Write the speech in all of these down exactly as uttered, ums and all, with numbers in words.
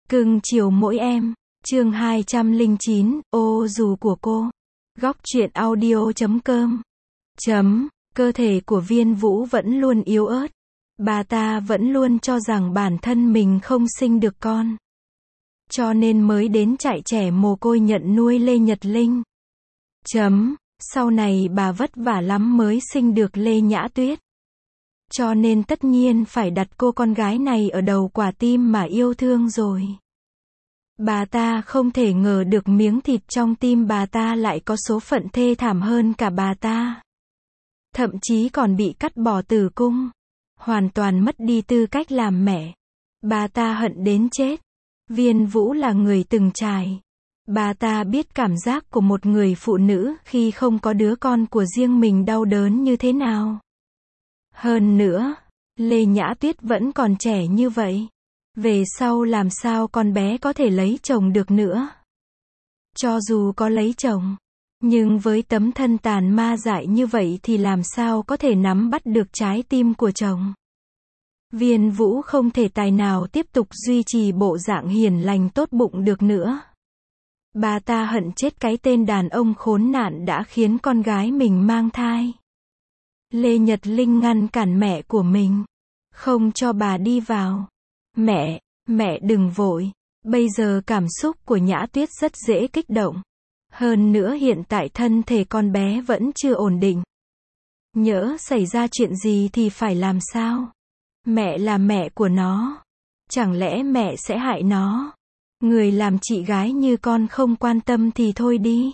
Cưng chiều mỗi em. Chương hai trăm lẻ chín, ô dù của cô. Góc truyện audio chấm com. Chấm, cơ thể của Viên Vũ vẫn luôn yếu ớt. Bà ta vẫn luôn cho rằng bản thân mình không sinh được con. Cho nên mới đến trại trẻ mồ côi nhận nuôi Lê Nhật Linh. Chấm, sau này bà vất vả lắm mới sinh được Lê Nhã Tuyết. Cho nên tất nhiên phải đặt cô con gái này ở đầu quả tim mà yêu thương rồi. Bà ta không thể ngờ được miếng thịt trong tim bà ta lại có số phận thê thảm hơn cả bà ta. Thậm chí còn bị cắt bỏ tử cung. Hoàn toàn mất đi tư cách làm mẹ. Bà ta hận đến chết. Viên Vũ là người từng trải. Bà ta biết cảm giác của một người phụ nữ khi không có đứa con của riêng mình đau đớn như thế nào. Hơn nữa, Lê Nhã Tuyết vẫn còn trẻ như vậy. Về sau làm sao con bé có thể lấy chồng được nữa. Cho dù có lấy chồng, nhưng với tấm thân tàn ma dại như vậy thì làm sao có thể nắm bắt được trái tim của chồng. Viên Vũ không thể tài nào tiếp tục duy trì bộ dạng hiền lành tốt bụng được nữa. Bà ta hận chết cái tên đàn ông khốn nạn đã khiến con gái mình mang thai. Lê Nhật Linh ngăn cản mẹ của mình, không cho bà đi vào. Mẹ, mẹ đừng vội. Bây giờ cảm xúc của Nhã Tuyết rất dễ kích động. Hơn nữa hiện tại thân thể con bé vẫn chưa ổn định. Nhỡ xảy ra chuyện gì thì phải làm sao? Mẹ là mẹ của nó. Chẳng lẽ mẹ sẽ hại nó? Người làm chị gái như con không quan tâm thì thôi đi.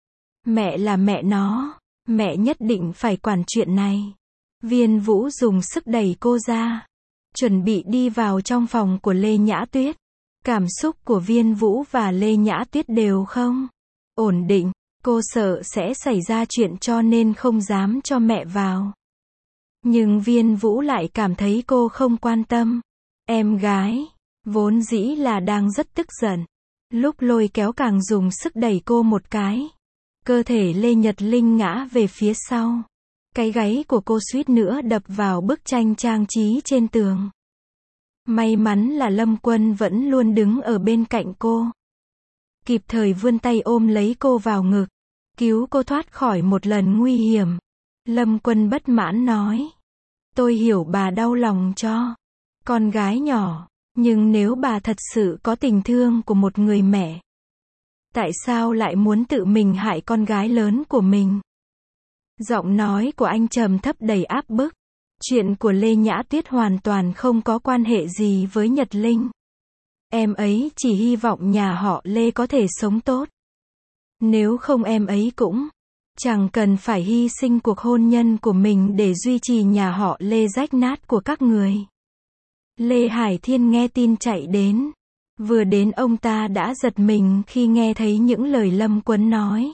Mẹ là mẹ nó. Mẹ nhất định phải quản chuyện này. Viên Vũ dùng sức đẩy cô ra. Chuẩn bị đi vào trong phòng của Lê Nhã Tuyết. Cảm xúc của Viên Vũ và Lê Nhã Tuyết đều không ổn định. Cô sợ sẽ xảy ra chuyện cho nên không dám cho mẹ vào. Nhưng Viên Vũ lại cảm thấy cô không quan tâm. Em gái, vốn dĩ là đang rất tức giận. Lúc lôi kéo càng dùng sức đẩy cô một cái. Cơ thể Lê Nhật Linh ngã về phía sau. Cái gáy của cô suýt nữa đập vào bức tranh trang trí trên tường. May mắn là Lâm Quân vẫn luôn đứng ở bên cạnh cô. Kịp thời vươn tay ôm lấy cô vào ngực. Cứu cô thoát khỏi một lần nguy hiểm. Lâm Quân bất mãn nói. Tôi hiểu bà đau lòng cho con gái nhỏ. Nhưng nếu bà thật sự có tình thương của một người mẹ, tại sao lại muốn tự mình hại con gái lớn của mình? Giọng nói của anh trầm thấp đầy áp bức. Chuyện của Lê Nhã Tuyết hoàn toàn không có quan hệ gì với Nhật Linh. Em ấy chỉ hy vọng nhà họ Lê có thể sống tốt. Nếu không em ấy cũng chẳng cần phải hy sinh cuộc hôn nhân của mình để duy trì nhà họ Lê rách nát của các người. Lê Hải Thiên nghe tin chạy đến. Vừa đến ông ta đã giật mình khi nghe thấy những lời Lâm Quân nói.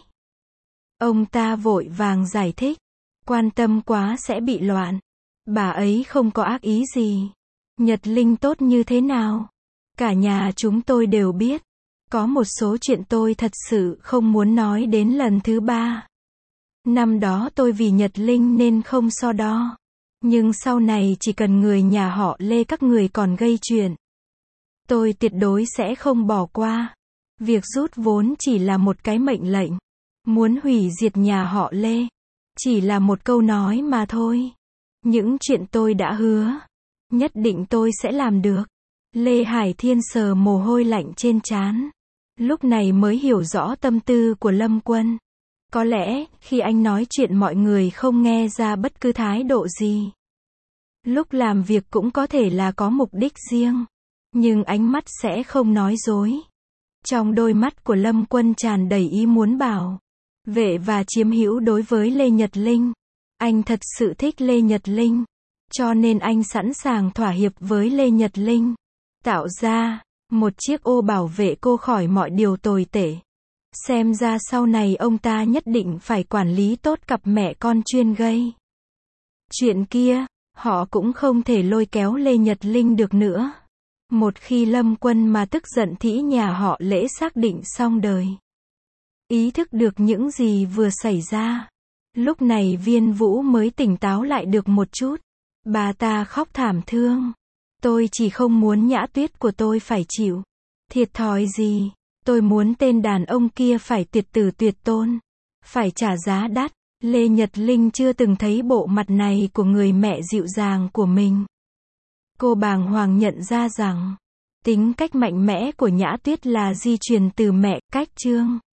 Ông ta vội vàng giải thích. Quan tâm quá sẽ bị loạn. Bà ấy không có ác ý gì. Nhật Linh tốt như thế nào? Cả nhà chúng tôi đều biết. Có một số chuyện tôi thật sự không muốn nói đến lần thứ ba. Năm đó tôi vì Nhật Linh nên không so đo. Nhưng sau này chỉ cần người nhà họ Lê các người còn gây chuyện, tôi tuyệt đối sẽ không bỏ qua. Việc rút vốn chỉ là một cái mệnh lệnh. Muốn hủy diệt nhà họ Lê chỉ là một câu nói mà thôi. Những chuyện tôi đã hứa, nhất định tôi sẽ làm được. Lê Hải Thiên sờ mồ hôi lạnh trên trán. Lúc này mới hiểu rõ tâm tư của Lâm Quân. Có lẽ, khi anh nói chuyện mọi người không nghe ra bất cứ thái độ gì. Lúc làm việc cũng có thể là có mục đích riêng. Nhưng ánh mắt sẽ không nói dối. Trong đôi mắt của Lâm Quân tràn đầy ý muốn bảo vệ và chiếm hữu đối với Lê Nhật Linh. Anh thật sự thích Lê Nhật Linh. Cho nên anh sẵn sàng thỏa hiệp với Lê Nhật Linh. Tạo ra một chiếc ô bảo vệ cô khỏi mọi điều tồi tệ. Xem ra sau này ông ta nhất định phải quản lý tốt cặp mẹ con chuyên gây chuyện kia. Họ cũng không thể lôi kéo Lê Nhật Linh được nữa. Một khi Lâm Quân mà tức giận thì nhà họ Lễ xác định xong đời. Ý thức được những gì vừa xảy ra. Lúc này Viên Vũ mới tỉnh táo lại được một chút. Bà ta khóc thảm thương. Tôi chỉ không muốn Nhã Tuyết của tôi phải chịu Thiệt thòi gì? Tôi muốn tên đàn ông kia phải tuyệt tử tuyệt tôn. Phải trả giá đắt. Lê Nhật Linh chưa từng thấy bộ mặt này của người mẹ dịu dàng của mình. Cô bàng hoàng nhận ra rằng, tính cách mạnh mẽ của Nhã Tuyết là di truyền từ mẹ, Cách Trương.